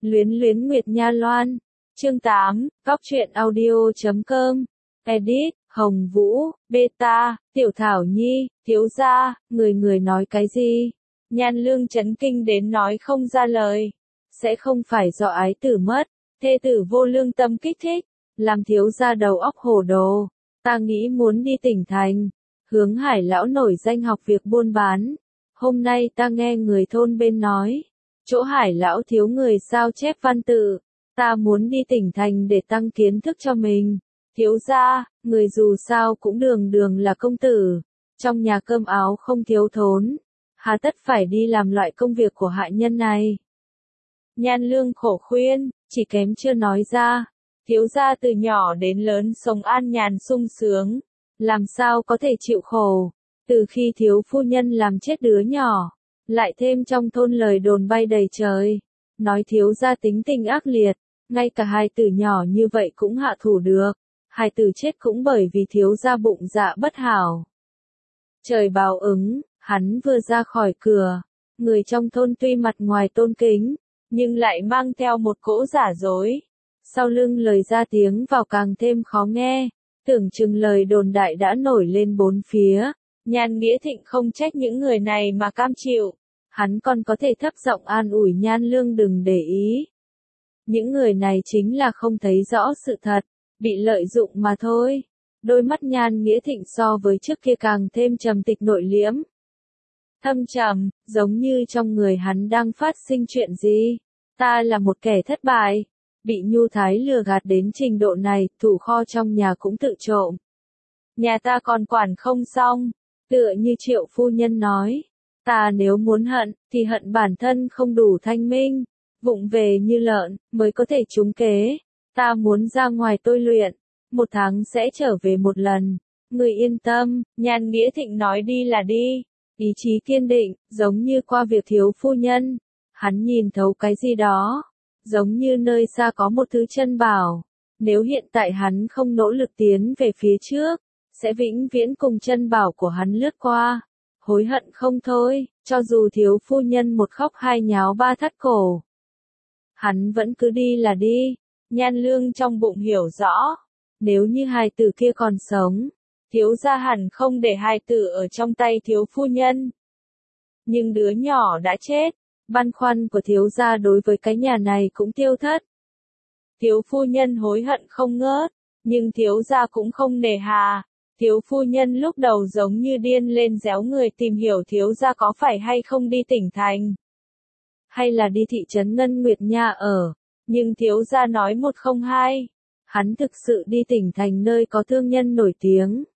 Luyến luyến Nguyệt Nha Loan. Chương 8, Góc truyện audio.com. Edit, Hồng Vũ, Beta, Tiểu Thảo Nhi, thiếu gia, người nói cái gì? Nhan Lương chấn kinh đến nói không ra lời. Sẽ không phải do ái tử mất, thê tử vô lương tâm kích thích, làm thiếu gia đầu óc hồ đồ. Ta nghĩ muốn đi tỉnh thành, hướng Hải lão nổi danh học việc buôn bán. Hôm nay ta nghe người thôn bên nói, chỗ Hải lão thiếu người sao chép văn tự, ta muốn đi tỉnh thành để tăng kiến thức cho mình. Thiếu gia, người dù sao cũng đường đường là công tử, trong nhà cơm áo không thiếu thốn, hà tất phải đi làm loại công việc của hạ nhân này. Nhan Lương khổ khuyên, chỉ kém chưa nói ra, thiếu gia từ nhỏ đến lớn sống an nhàn sung sướng, làm sao có thể chịu khổ, từ khi thiếu phu nhân làm chết đứa nhỏ, lại thêm trong thôn lời đồn bay đầy trời, nói thiếu gia tính tình ác liệt, ngay cả hài tử nhỏ như vậy cũng hạ thủ được, hài tử chết cũng bởi vì thiếu gia bụng dạ bất hảo. Trời báo ứng, hắn vừa ra khỏi cửa, người trong thôn tuy mặt ngoài tôn kính, nhưng lại mang theo một cỗ giả dối. Sau lưng lời ra tiếng vào càng thêm khó nghe, tưởng chừng lời đồn đại đã nổi lên bốn phía. Nhan Nghĩa Thịnh không trách những người này mà cam chịu, hắn còn có thể thấp giọng an ủi Nhan Lương đừng để ý. Những người này chính là không thấy rõ sự thật, bị lợi dụng mà thôi. Đôi mắt Nhan Nghĩa Thịnh so với trước kia càng thêm trầm tịch nội liễm. Thâm trầm, giống như trong người hắn đang phát sinh chuyện gì. Ta là một kẻ thất bại, bị Nhu Thái lừa gạt đến trình độ này, thủ kho trong nhà cũng tự trộm. Nhà ta còn quản không xong, tựa như Triệu phu nhân nói, ta nếu muốn hận, thì hận bản thân không đủ thanh minh, vụng về như lợn, mới có thể trúng kế. Ta muốn ra ngoài tôi luyện, 1 tháng sẽ trở về một lần. Người yên tâm, Nhan Nghĩa Thịnh nói đi là đi, ý chí kiên định, giống như qua việc thiếu phu nhân. Hắn nhìn thấu cái gì đó, giống như nơi xa có một thứ chân bảo. Nếu hiện tại hắn không nỗ lực tiến về phía trước, sẽ vĩnh viễn cùng chân bảo của hắn lướt qua. Hối hận không thôi, cho dù thiếu phu nhân một khóc hai nháo ba thắt cổ. Hắn vẫn cứ đi là đi. Nhan Lương trong bụng hiểu rõ, nếu như hài tử kia còn sống, thiếu gia hẳn không để hài tử ở trong tay thiếu phu nhân. Nhưng đứa nhỏ đã chết, băn khoăn của thiếu gia đối với cái nhà này cũng tiêu thất. Thiếu phu nhân hối hận không ngớt, nhưng thiếu gia cũng không nề hà. Thiếu phu nhân lúc đầu giống như điên lên réo người tìm hiểu thiếu gia có phải hay không đi tỉnh thành, hay là đi thị trấn Ngân Nguyệt Nha ở. Nhưng thiếu gia nói 102, hắn thực sự đi tỉnh thành nơi có thương nhân nổi tiếng.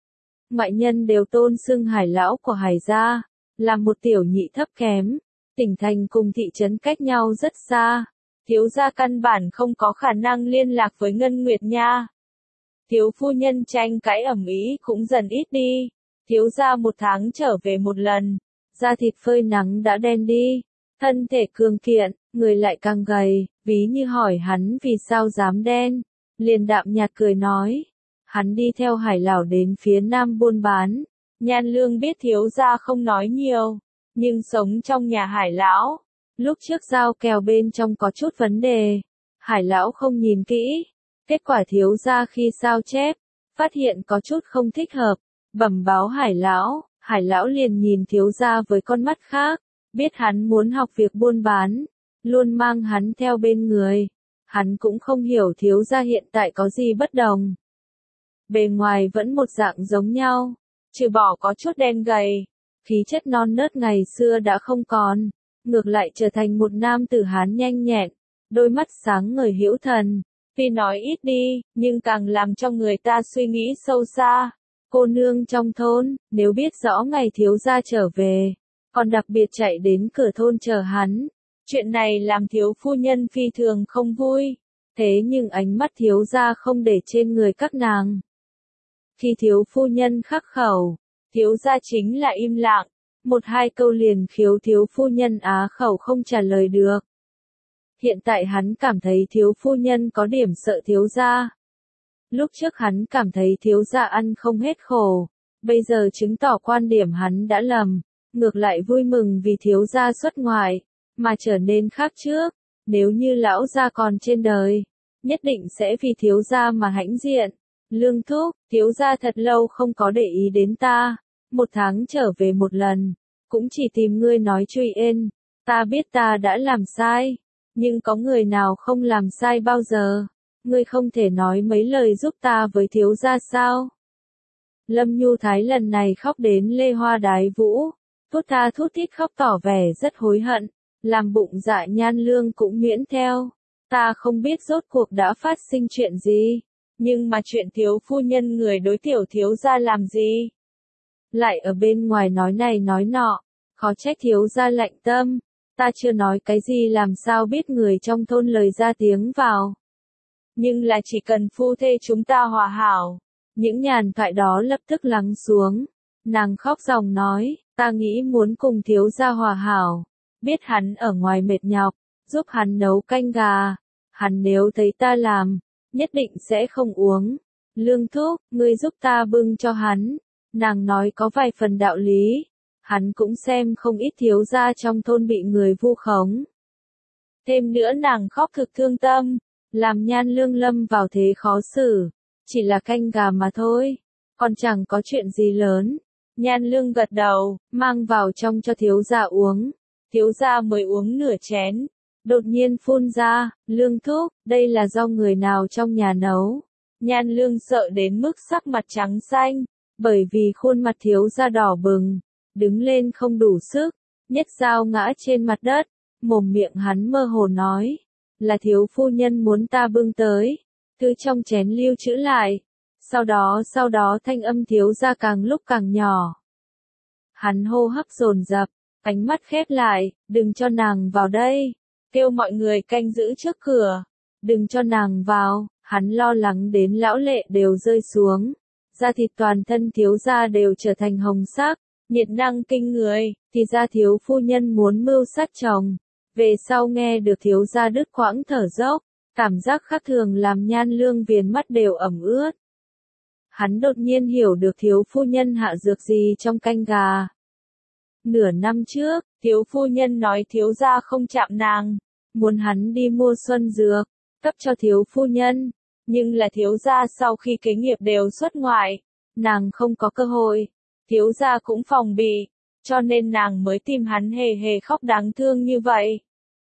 Ngoại nhân đều tôn xưng Hải lão của Hải gia, là một tiểu nhị thấp kém. Tỉnh thành cùng thị trấn cách nhau rất xa, thiếu gia căn bản không có khả năng liên lạc với Ngân Nguyệt Nha. Thiếu phu nhân tranh cãi ầm ĩ cũng dần ít đi, thiếu gia 1 tháng trở về một lần, da thịt phơi nắng đã đen đi, thân thể cường kiện, người lại càng gầy, ví như hỏi hắn vì sao dám đen, liền đạm nhạt cười nói, hắn đi theo Hải lão đến phía nam buôn bán. Nhan Lương biết thiếu gia không nói nhiều, nhưng sống trong nhà Hải lão, lúc trước giao kèo bên trong có chút vấn đề, Hải lão không nhìn kỹ, kết quả thiếu gia khi sao chép, phát hiện có chút không thích hợp, bẩm báo Hải lão liền nhìn thiếu gia với con mắt khác, biết hắn muốn học việc buôn bán, luôn mang hắn theo bên người, hắn cũng không hiểu thiếu gia hiện tại có gì bất đồng. Bề ngoài vẫn một dạng giống nhau, trừ bỏ có chút đen gầy, khí chất non nớt ngày xưa đã không còn, ngược lại trở thành một nam tử Hán nhanh nhẹn, đôi mắt sáng ngời hữu thần, tuy nói ít đi, nhưng càng làm cho người ta suy nghĩ sâu xa. Cô nương trong thôn, nếu biết rõ ngày thiếu gia trở về, còn đặc biệt chạy đến cửa thôn chờ hắn, chuyện này làm thiếu phu nhân phi thường không vui, thế nhưng ánh mắt thiếu gia không để trên người các nàng. Khi thiếu phu nhân khắc khẩu, thiếu gia chính là im lặng, 1-2 câu liền khiếu thiếu phu nhân á khẩu không trả lời được. Hiện tại hắn cảm thấy thiếu phu nhân có điểm sợ thiếu gia. Lúc trước hắn cảm thấy thiếu gia ăn không hết khổ, bây giờ chứng tỏ quan điểm hắn đã lầm, ngược lại vui mừng vì thiếu gia xuất ngoại, mà trở nên khác trước. nếu như lão gia còn trên đời, nhất định sẽ vì thiếu gia mà hãnh diện. Lương thúc, thiếu gia thật lâu không có để ý đến ta, 1 tháng trở về một lần, cũng chỉ tìm ngươi nói truy ên, ta biết ta đã làm sai, nhưng có người nào không làm sai bao giờ, ngươi không thể nói mấy lời giúp ta với thiếu gia sao? Lâm Nhu Thái lần này khóc đến lê hoa đái vũ, thút tha thút thít khóc tỏ vẻ rất hối hận, làm bụng dạ Nhan Lương cũng nhuyễn theo. Ta không biết rốt cuộc đã phát sinh chuyện gì, nhưng mà chuyện thiếu phu nhân người đối tiểu thiếu gia làm gì? Lại ở bên ngoài nói này nói nọ, khó trách thiếu gia lạnh tâm, ta chưa nói cái gì làm sao biết người trong thôn lời ra tiếng vào. Nhưng là chỉ cần phu thê chúng ta hòa hảo, những nhàn thoại đó lập tức lắng xuống. Nàng khóc ròng nói, ta nghĩ muốn cùng thiếu gia hòa hảo, biết hắn ở ngoài mệt nhọc, giúp hắn nấu canh gà, hắn nếu thấy ta làm, nhất định sẽ không uống. Lương thúc, ngươi giúp ta bưng cho hắn. Nàng nói có vài phần đạo lý, hắn cũng xem không ít thiếu gia trong thôn bị người vu khống. Thêm nữa nàng khóc thực thương tâm, làm Nhan Lương lâm vào thế khó xử, chỉ là canh gà mà thôi, còn chẳng có chuyện gì lớn. Nhan Lương gật đầu, mang vào trong cho thiếu gia uống, thiếu gia mới uống nửa chén, đột nhiên phun ra, Lương thúc, đây là do người nào trong nhà nấu. Nhan Lương sợ đến mức sắc mặt trắng xanh, bởi vì khuôn mặt thiếu gia đỏ bừng, đứng lên không đủ sức, nhét dao ngã trên mặt đất, mồm miệng hắn mơ hồ nói, là thiếu phu nhân muốn ta bưng tới, thứ trong chén lưu trữ lại. Sau đó thanh âm thiếu gia càng lúc càng nhỏ. Hắn hô hấp dồn dập, ánh mắt khép lại, đừng cho nàng vào đây, kêu mọi người canh giữ trước cửa, đừng cho nàng vào, hắn lo lắng đến lão lệ đều rơi xuống, da thịt toàn thân thiếu gia đều trở thành hồng sắc, nhiệt năng kinh người, thì ra thiếu phu nhân muốn mưu sát chồng. Về sau nghe được thiếu gia đứt quãng thở dốc, cảm giác khác thường làm Nhan Lương viền mắt đều ẩm ướt. Hắn đột nhiên hiểu được thiếu phu nhân hạ dược gì trong canh gà. Nửa năm trước, thiếu phu nhân nói thiếu gia không chạm nàng, muốn hắn đi mua xuân dược, cấp cho thiếu phu nhân, nhưng là thiếu gia sau khi kế nghiệp đều xuất ngoại, nàng không có cơ hội, thiếu gia cũng phòng bị, cho nên nàng mới tìm hắn hề hề khóc đáng thương như vậy.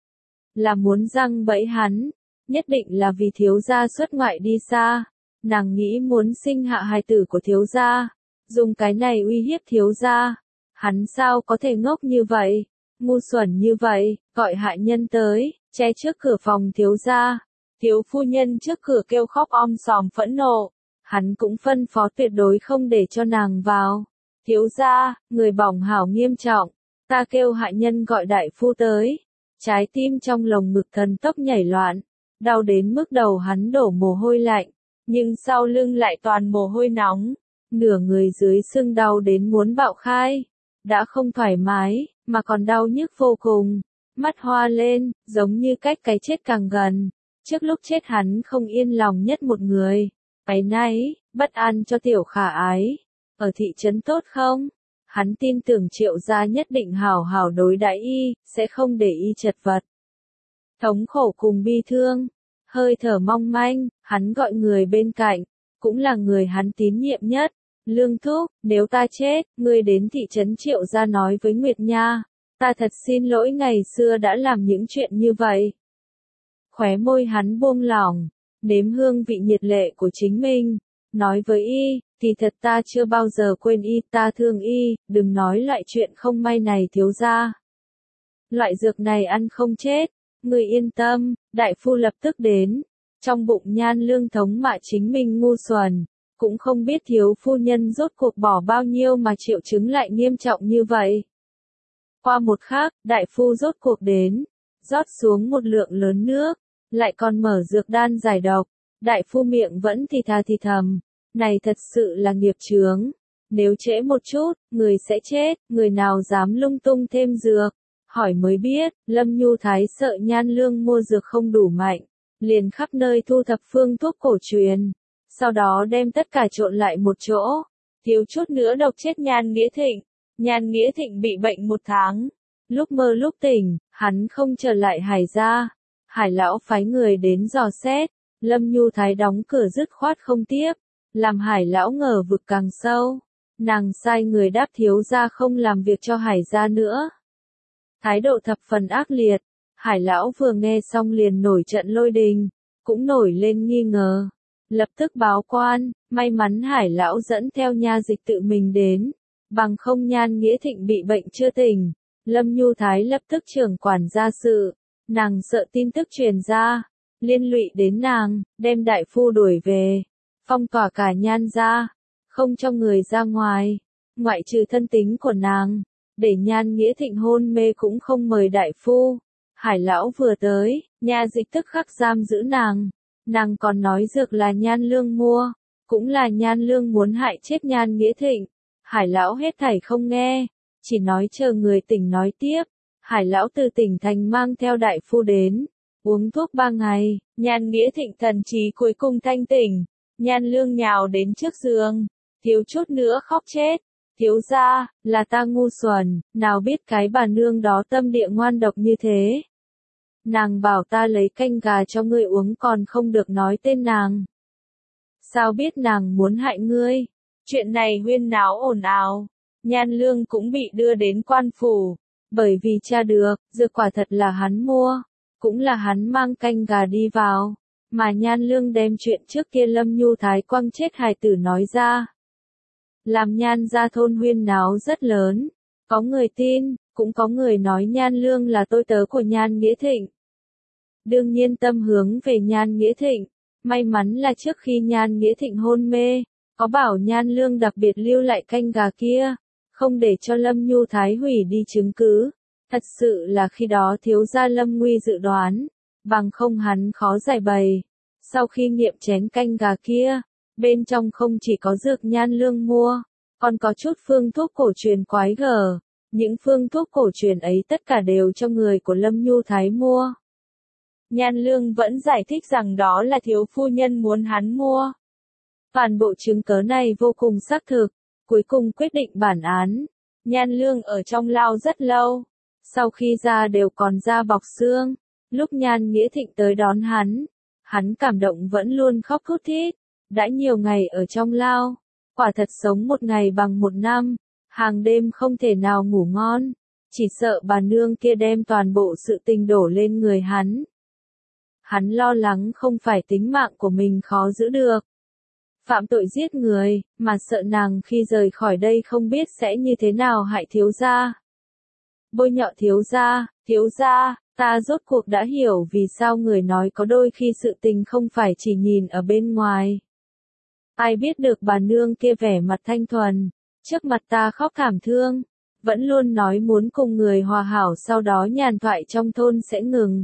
Là muốn giăng bẫy hắn, nhất định là vì thiếu gia xuất ngoại đi xa, nàng nghĩ muốn sinh hạ hài tử của thiếu gia, dùng cái này uy hiếp thiếu gia. Hắn sao có thể ngốc như vậy, ngu xuẩn như vậy, gọi hạ nhân tới, che trước cửa phòng thiếu gia. Thiếu phu nhân trước cửa kêu khóc om sòm phẫn nộ, hắn cũng phân phó tuyệt đối không để cho nàng vào. Thiếu gia, người bỏng hảo nghiêm trọng, ta kêu hạ nhân gọi đại phu tới. Trái tim trong lồng ngực thần tốc nhảy loạn, đau đến mức đầu hắn đổ mồ hôi lạnh, nhưng sau lưng lại toàn mồ hôi nóng, nửa người dưới sưng đau đến muốn bạo khai. Đã không thoải mái, mà còn đau nhức vô cùng, mắt hoa lên, giống như cách cái chết càng gần. Trước lúc chết hắn không yên lòng nhất một người, áy náy, bất an cho tiểu khả ái. Ở thị trấn tốt không? Hắn tin tưởng Triệu gia nhất định hảo hảo đối đãi y, sẽ không để y chật vật. Thống khổ cùng bi thương, hơi thở mong manh, hắn gọi người bên cạnh, cũng là người hắn tín nhiệm nhất. Lương thúc, nếu ta chết, ngươi đến thị trấn Triệu gia nói với Nguyệt Nha, ta thật xin lỗi ngày xưa đã làm những chuyện như vậy. Khóe môi hắn buông lỏng, nếm hương vị nhiệt lệ của chính mình, nói với y, thì thật ta chưa bao giờ quên y, ta thương y, đừng nói loại chuyện không may này thiếu gia. Loại dược này ăn không chết, ngươi yên tâm, đại phu lập tức đến. Trong bụng Nhan Lương thống mạ chính mình ngu xuẩn, cũng không biết thiếu phu nhân rốt cuộc bỏ bao nhiêu mà triệu chứng lại nghiêm trọng như vậy. Qua một khắc, đại phu rốt cuộc đến, rót xuống một lượng lớn nước, lại còn mở dược đan giải độc. Đại phu miệng vẫn thì thà thì thầm, này thật sự là nghiệp chướng, nếu trễ một chút, người sẽ chết, người nào dám lung tung thêm dược. Hỏi mới biết, Lâm Nhu Thái sợ Nhan Lương mua dược không đủ mạnh, liền khắp nơi thu thập phương thuốc cổ truyền, sau đó đem tất cả trộn lại một chỗ, thiếu chút nữa độc chết Nhan Nghĩa Thịnh. Nhan Nghĩa Thịnh bị bệnh 1 tháng, lúc mơ lúc tỉnh, hắn không trở lại Hải gia. Hải lão phái người đến dò xét, Lâm Nhu Thái đóng cửa dứt khoát không tiếp, làm Hải lão ngờ vực càng sâu. Nàng sai người đáp thiếu gia không làm việc cho Hải gia nữa. Thái độ thập phần ác liệt, Hải lão vừa nghe xong liền nổi trận lôi đình, cũng nổi lên nghi ngờ. Lập tức báo quan, may mắn Hải lão dẫn theo nha dịch tự mình đến, bằng không Nhan Nghĩa Thịnh bị bệnh chưa tỉnh. Lâm Nhu Thái lập tức trưởng quản gia sự, nàng sợ tin tức truyền ra, liên lụy đến nàng, đem đại phu đuổi về, phong tỏa cả Nhan gia, không cho người ra ngoài, ngoại trừ thân tính của nàng, để Nhan Nghĩa Thịnh hôn mê cũng không mời đại phu. Hải lão vừa tới, nha dịch tức khắc giam giữ nàng còn nói dược là Nhan Lương mua, cũng là Nhan Lương muốn hại chết Nhan Nghĩa Thịnh. Hải lão hết thảy không nghe, chỉ nói chờ người tỉnh nói tiếp. Hải lão từ tỉnh thành mang theo đại phu đến, uống thuốc 3 ngày, Nhan Nghĩa Thịnh thần trí cuối cùng thanh tỉnh. Nhan Lương nhào đến trước giường, thiếu chút nữa khóc chết. Thiếu gia, là ta ngu xuẩn, nào biết cái bà nương đó tâm địa ngoan độc như thế. Nàng bảo ta lấy canh gà cho ngươi uống còn không được nói tên nàng. Sao biết nàng muốn hại ngươi? Chuyện này huyên náo ồn ào. Nhan Lương cũng bị đưa đến quan phủ, bởi vì tra được, dược quả thật là hắn mua, cũng là hắn mang canh gà đi vào, mà Nhan Lương đem chuyện trước kia Lâm Nhu Thái quăng chết hài tử nói ra. Làm Nhan gia thôn huyên náo rất lớn, có người tin, cũng có người nói Nhan Lương là tôi tớ của Nhan Nghĩa Thịnh. Đương nhiên tâm hướng về Nhan Nghĩa Thịnh, may mắn là trước khi Nhan Nghĩa Thịnh hôn mê, có bảo Nhan Lương đặc biệt lưu lại canh gà kia, không để cho Lâm Nhu Thái hủy đi chứng cứ. Thật sự là khi đó thiếu gia Lâm Nguy dự đoán, bằng không hắn khó giải bày. Sau khi nghiệm chén canh gà kia, bên trong không chỉ có dược Nhan Lương mua, còn có chút phương thuốc cổ truyền quái gở. Những phương thuốc cổ truyền ấy tất cả đều cho người của Lâm Nhu Thái mua. Nhan Lương vẫn giải thích rằng đó là thiếu phu nhân muốn hắn mua. Toàn bộ chứng cớ này vô cùng xác thực, cuối cùng quyết định bản án. Nhan Lương ở trong lao rất lâu, sau khi ra đều còn da bọc xương. Lúc Nhan Nghĩa Thịnh tới đón hắn cảm động vẫn luôn khóc thút thít. Đã nhiều ngày ở trong lao, quả thật sống một ngày bằng một năm, hàng đêm không thể nào ngủ ngon, chỉ sợ bà nương kia đem toàn bộ sự tình đổ lên người hắn. Hắn lo lắng không phải tính mạng của mình khó giữ được, phạm tội giết người, mà sợ nàng khi rời khỏi đây không biết sẽ như thế nào hại thiếu gia. Bôi nhọ thiếu gia, ta rốt cuộc đã hiểu vì sao người nói có đôi khi sự tình không phải chỉ nhìn ở bên ngoài. Ai biết được bà nương kia vẻ mặt thanh thuần, trước mặt ta khóc thảm thương, vẫn luôn nói muốn cùng người hòa hảo sau đó nhàn thoại trong thôn sẽ ngừng.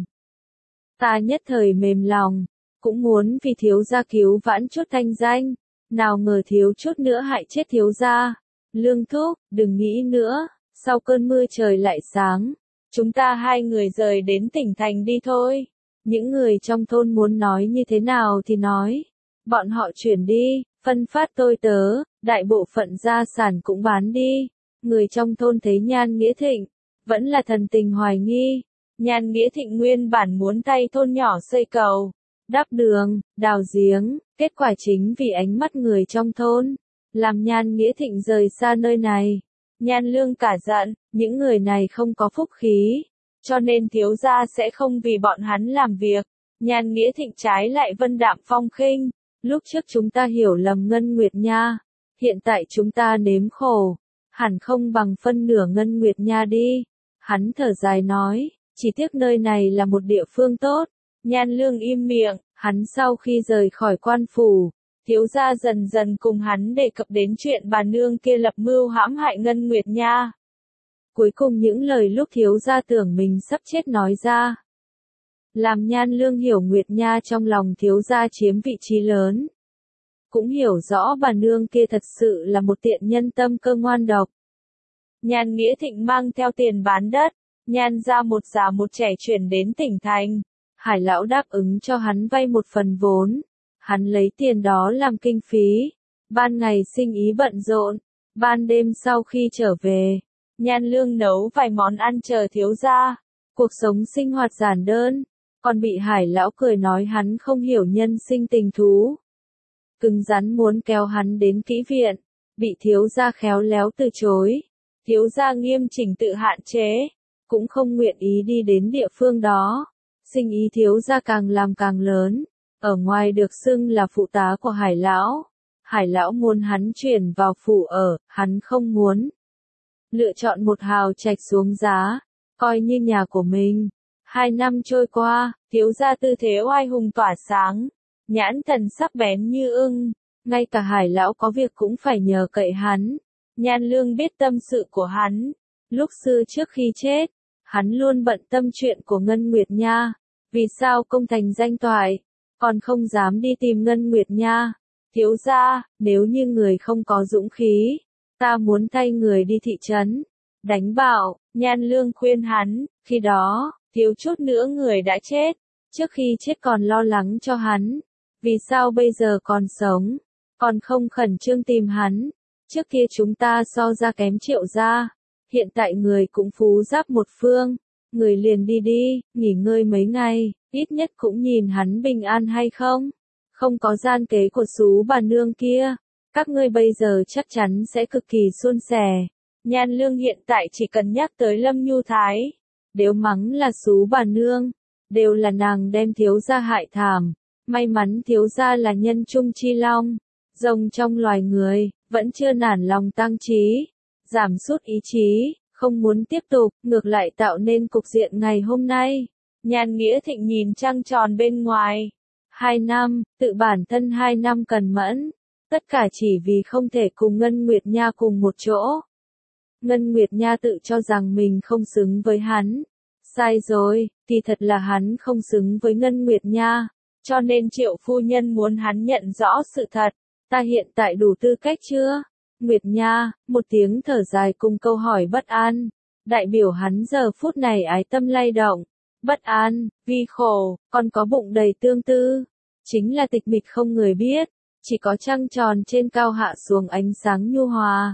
Ta nhất thời mềm lòng, cũng muốn vì thiếu gia cứu vãn chút thanh danh, nào ngờ thiếu chút nữa hại chết thiếu gia. Lương thúc, đừng nghĩ nữa, sau cơn mưa trời lại sáng, chúng ta hai người rời đến tỉnh thành đi thôi. Những người trong thôn muốn nói như thế nào thì nói, bọn họ chuyển đi, phân phát tôi tớ, đại bộ phận gia sản cũng bán đi. Người trong thôn thấy Nhan Nghĩa Thịnh, vẫn là thần tình hoài nghi. Nhan Nghĩa Thịnh nguyên bản muốn thay thôn nhỏ xây cầu, đắp đường, đào giếng, kết quả chính vì ánh mắt người trong thôn, làm Nhan Nghĩa Thịnh rời xa nơi này. Nhan Lương cả giận, những người này không có phúc khí, cho nên thiếu gia sẽ không vì bọn hắn làm việc. Nhan Nghĩa Thịnh trái lại vân đạm phong khinh, lúc trước chúng ta hiểu lầm Ngân Nguyệt Nha, hiện tại chúng ta nếm khổ, hẳn không bằng phân nửa Ngân Nguyệt Nha đi. Hắn thở dài nói, chỉ tiếc nơi này là một địa phương tốt. Nhan Lương im miệng, hắn sau khi rời khỏi quan phủ, thiếu gia dần dần cùng hắn đề cập đến chuyện bà nương kia lập mưu hãm hại Ngân Nguyệt Nha. Cuối cùng những lời lúc thiếu gia tưởng mình sắp chết nói ra, làm Nhan Lương hiểu Nguyệt Nha trong lòng thiếu gia chiếm vị trí lớn. Cũng hiểu rõ bà nương kia thật sự là một tiện nhân tâm cơ ngoan độc. Nhan Nghĩa Thịnh mang theo tiền bán đất, Nhan ra một già một trẻ chuyển đến tỉnh thành. Hải lão đáp ứng cho hắn vay một phần vốn. Hắn lấy tiền đó làm kinh phí. Ban ngày sinh ý bận rộn, ban đêm sau khi trở về, Nhan Lương nấu vài món ăn chờ thiếu gia. Cuộc sống sinh hoạt giản đơn, còn bị Hải lão cười nói hắn không hiểu nhân sinh tình thú. Cứng rắn muốn kéo hắn đến kỹ viện, bị thiếu gia khéo léo từ chối. Thiếu gia nghiêm chỉnh tự hạn chế, cũng không nguyện ý đi đến địa phương đó. Sinh ý thiếu gia càng làm càng lớn, ở ngoài được xưng là phụ tá của Hải lão. Hải lão muốn hắn chuyển vào phủ ở, hắn không muốn. Lựa chọn một hào trạch xuống giá, coi như nhà của mình. 2 năm trôi qua, thiếu gia tư thế oai hùng tỏa sáng, nhãn thần sắc bén như ưng, ngay cả Hải lão có việc cũng phải nhờ cậy hắn. Nhan Lương biết tâm sự của hắn, lúc xưa trước khi chết, hắn luôn bận tâm chuyện của Ngân Nguyệt Nha, vì sao công thành danh toại, còn không dám đi tìm Ngân Nguyệt Nha. Thiếu gia, nếu như người không có dũng khí, ta muốn thay người đi thị trấn, đánh bạo. Nhan Lương khuyên hắn, khi đó, thiếu chút nữa người đã chết, trước khi chết còn lo lắng cho hắn, vì sao bây giờ còn sống, còn không khẩn trương tìm hắn. Trước kia chúng ta so ra kém Triệu gia, hiện tại người cũng phú giáp một phương, người liền đi đi, nghỉ ngơi mấy ngày, ít nhất cũng nhìn hắn bình an hay không. Không có gian kế của xú bà nương kia, các ngươi bây giờ chắc chắn sẽ cực kỳ suôn sẻ. Nhan Lương hiện tại chỉ cần nhắc tới Lâm Nhu Thái, đều mắng là xú bà nương, đều là nàng đem thiếu gia hại thảm. May mắn thiếu gia là nhân trung chi long, rồng trong loài người, vẫn chưa nản lòng tăng trí, giảm sút ý chí, không muốn tiếp tục, ngược lại tạo nên cục diện ngày hôm nay. Nhan Nghĩa Thịnh nhìn trăng tròn bên ngoài. 2 năm, tự bản thân 2 năm cần mẫn, tất cả chỉ vì không thể cùng Ngân Nguyệt Nha cùng một chỗ. Ngân Nguyệt Nha tự cho rằng mình không xứng với hắn. Sai rồi, thì thật là hắn không xứng với Ngân Nguyệt Nha, cho nên Triệu phu nhân muốn hắn nhận rõ sự thật. Ta hiện tại đủ tư cách chưa? Nguyệt Nha, một tiếng thở dài cùng câu hỏi bất an, đại biểu hắn giờ phút này ái tâm lay động. Bất an, vì khổ, còn có bụng đầy tương tư. Chính là tịch mịch không người biết, chỉ có trăng tròn trên cao hạ xuống ánh sáng nhu hòa.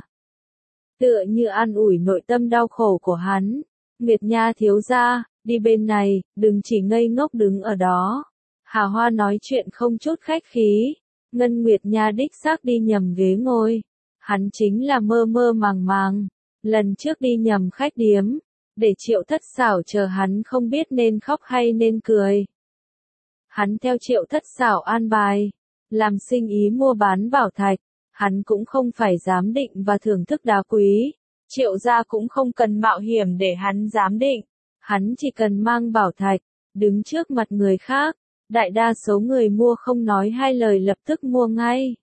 Tựa như an ủi nội tâm đau khổ của hắn. Nguyệt Nha thiếu gia, đi bên này, đừng chỉ ngây ngốc đứng ở đó. Hà Hoa nói chuyện không chút khách khí. Ngân Nguyệt Nha đích xác đi nhầm ghế ngồi. Hắn chính là mơ mơ màng màng. Lần trước đi nhầm khách điếm, để Triệu Thất Xảo chờ hắn không biết nên khóc hay nên cười. Hắn theo Triệu Thất Xảo an bài, làm sinh ý mua bán bảo thạch, hắn cũng không phải giám định và thưởng thức đá quý. Triệu gia cũng không cần mạo hiểm để hắn giám định, hắn chỉ cần mang bảo thạch, đứng trước mặt người khác. Đại đa số người mua không nói hai lời lập tức mua ngay.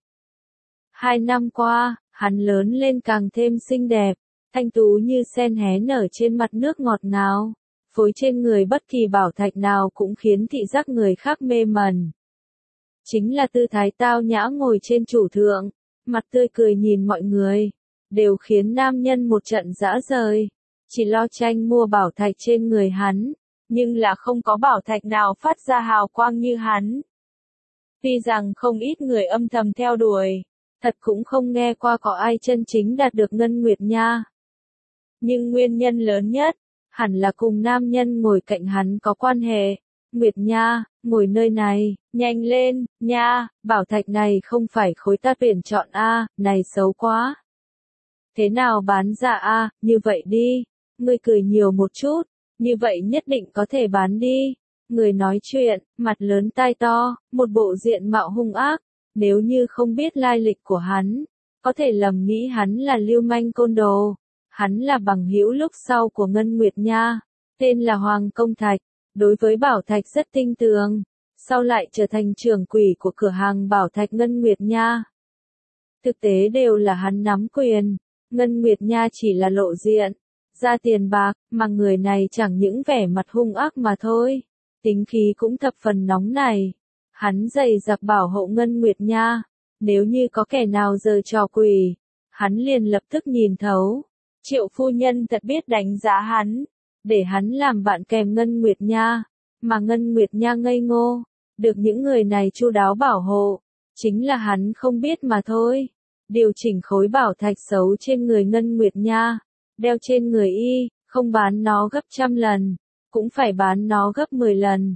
2 năm qua, hắn lớn lên càng thêm xinh đẹp, thanh tú như sen hé nở trên mặt nước ngọt ngào, phối trên người bất kỳ bảo thạch nào cũng khiến thị giác người khác mê mẩn. Chính là tư thái tao nhã ngồi trên chủ thượng, mặt tươi cười nhìn mọi người, đều khiến nam nhân một trận dã rời, chỉ lo tranh mua bảo thạch trên người hắn, nhưng là không có bảo thạch nào phát ra hào quang như hắn. Tuy rằng không ít người âm thầm theo đuổi, thật cũng không nghe qua có ai chân chính đạt được Ngân Nguyệt Nha. Nhưng nguyên nhân lớn nhất, hẳn là cùng nam nhân ngồi cạnh hắn có quan hệ. Nguyệt Nha, ngồi nơi này, nhanh lên, nha, bảo thạch này không phải khối ta tuyển chọn a, này xấu quá. Thế nào bán ra a, như vậy đi, ngươi cười nhiều một chút, như vậy nhất định có thể bán đi. Người nói chuyện, mặt lớn tai to, một bộ diện mạo hung ác, nếu như không biết lai lịch của hắn, có thể lầm nghĩ hắn là lưu manh côn đồ. Hắn là bằng hữu lúc sau của Ngân Nguyệt Nha, tên là Hoàng Công Thạch, đối với bảo thạch rất tinh tường, sau lại trở thành trưởng quỹ của cửa hàng bảo thạch Ngân Nguyệt Nha. Thực tế đều là hắn nắm quyền, Ngân Nguyệt Nha chỉ là lộ diện, ra tiền bạc, mà người này chẳng những vẻ mặt hung ác mà thôi, tính khí cũng thập phần nóng này. Hắn dày dặc bảo hộ Ngân Nguyệt Nha, nếu như có kẻ nào giở trò quỷ, hắn liền lập tức nhìn thấu. Triệu phu nhân thật biết đánh giá hắn, để hắn làm bạn kèm Ngân Nguyệt Nha, mà Ngân Nguyệt Nha ngây ngô, được những người này chu đáo bảo hộ, chính là hắn không biết mà thôi. Điều chỉnh khối bảo thạch xấu trên người Ngân Nguyệt Nha, đeo trên người y, không bán nó gấp 100 lần, cũng phải bán nó gấp 10 lần,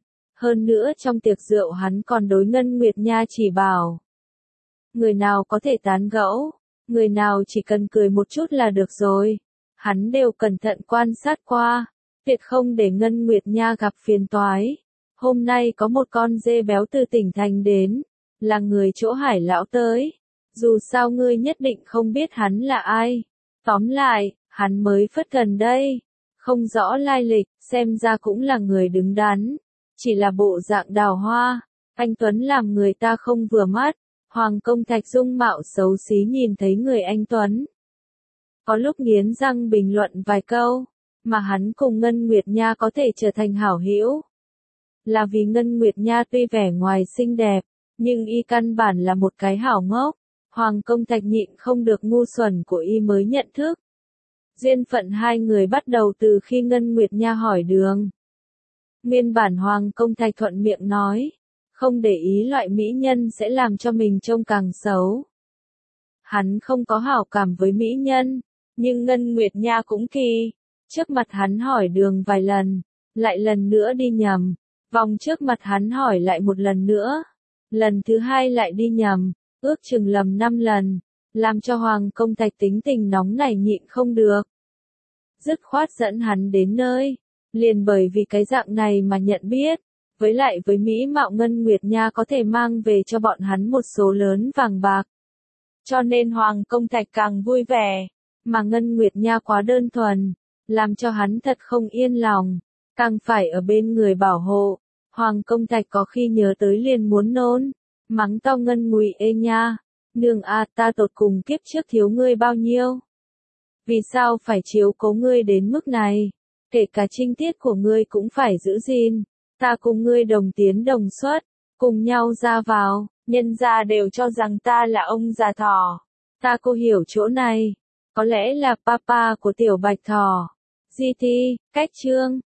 Hơn nữa trong tiệc rượu hắn còn đối Ngân Nguyệt Nha chỉ bảo. Người nào có thể tán gẫu, người nào chỉ cần cười một chút là được rồi. Hắn đều cẩn thận quan sát qua, tuyệt không để Ngân Nguyệt Nha gặp phiền toái. Hôm nay có một con dê béo từ tỉnh thành đến, là người chỗ Hải lão tới. Dù sao ngươi nhất định không biết hắn là ai. Tóm lại, hắn mới phất gần đây. Không rõ lai lịch, xem ra cũng là người đứng đắn. Chỉ là bộ dạng đào hoa, anh Tuấn làm người ta không vừa mắt. Hoàng Công Thạch dung mạo xấu xí nhìn thấy người anh Tuấn. Có lúc nghiến răng bình luận vài câu, mà hắn cùng Ngân Nguyệt Nha có thể trở thành hảo hữu. Là vì Ngân Nguyệt Nha tuy vẻ ngoài xinh đẹp, nhưng y căn bản là một cái hảo ngốc. Hoàng Công Thạch nhịn không được ngu xuẩn của y mới nhận thức. Duyên phận hai người bắt đầu từ khi Ngân Nguyệt Nha hỏi đường. Nguyên bản Hoàng Công Thạch thuận miệng nói, không để ý loại mỹ nhân sẽ làm cho mình trông càng xấu. Hắn không có hảo cảm với mỹ nhân, nhưng Ngân Nguyệt Nha cũng kỳ. Trước mặt hắn hỏi đường vài lần, lại lần nữa đi nhầm. Vòng trước mặt hắn hỏi lại một lần nữa. Lần thứ hai lại đi nhầm, ước chừng lầm 5 lần, làm cho Hoàng Công Thạch tính tình nóng nảy nhịn không được. Dứt khoát dẫn hắn đến nơi, liền bởi vì cái dạng này mà nhận biết, với lại với mỹ mạo Ngân Nguyệt Nha có thể mang về cho bọn hắn một số lớn vàng bạc. Cho nên Hoàng Công Thạch càng vui vẻ, mà Ngân Nguyệt Nha quá đơn thuần, làm cho hắn thật không yên lòng, càng phải ở bên người bảo hộ. Hoàng Công Thạch có khi nhớ tới liền muốn nôn, mắng to Ngân Ngụy ê nha, nương a ta tột cùng kiếp trước thiếu ngươi bao nhiêu? Vì sao phải chiếu cố ngươi đến mức này? Kể cả trinh tiết của ngươi cũng phải giữ gìn, ta cùng ngươi đồng tiến đồng xuất, cùng nhau ra vào, nhân gia đều cho rằng ta là ông già thỏ. Ta cô hiểu chỗ này, có lẽ là papa của tiểu bạch thỏ. GT, cách chương.